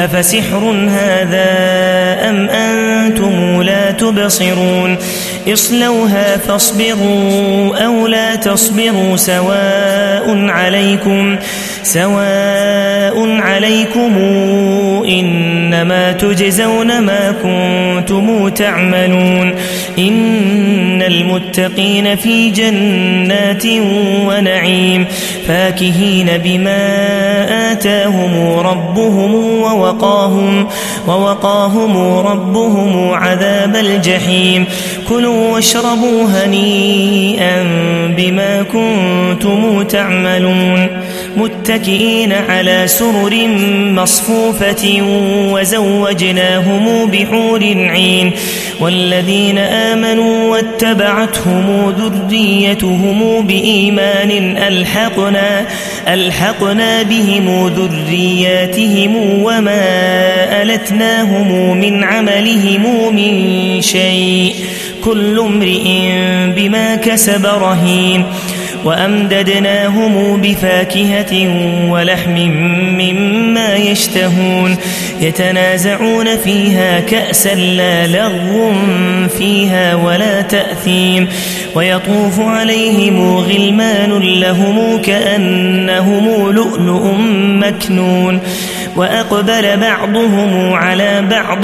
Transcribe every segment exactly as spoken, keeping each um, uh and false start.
أفسحر هذا أم أنتم لا تبصرون اصلوها فاصبروا أو لا تصبروا سواء عليكم سواء عليكم إنما تجزون ما كنتم تعملون إن المتقين في جنات ونعيم فاكهين بما آتاهم ربهم ووقاهم, ووقاهم ربهم عذاب الجحيم كلوا واشربوا هنيئا بما كنتم تعملون متكئين على سرر مصفوفة وزوجناهم بحور عين والذين آمنوا واتبعتهم ذريتهم بإيمان ألحقنا, ألحقنا بهم ذرياتهم وما ألتناهم من عملهم من شيء كل امرئ بما كسب رهين وأمددناهم بفاكهة ولحم مما يشتهون يتنازعون فيها كأسا لا لغو فيها ولا تأثيم ويطوف عليهم غلمان لهم كأنهم لؤلؤ مكنون وأقبل بعضهم على بعض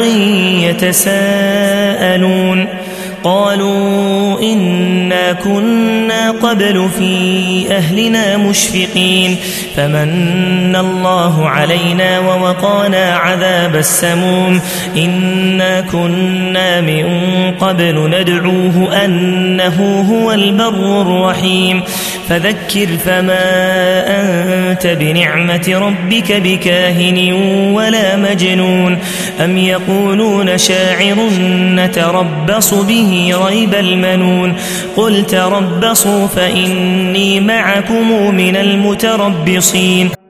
يتساءلون قالوا إنا كنا قبل في أهلنا مشفقين فمن الله علينا ووقانا عذاب السموم إنا كنا من قبل ندعوه أنه هو البر الرحيم فذكر فما أنت بنعمة ربك بكاهن ولا مجنون أم يقولون شاعر نتربص به ريب المنون قل تربصوا فإني معكم من المتربصين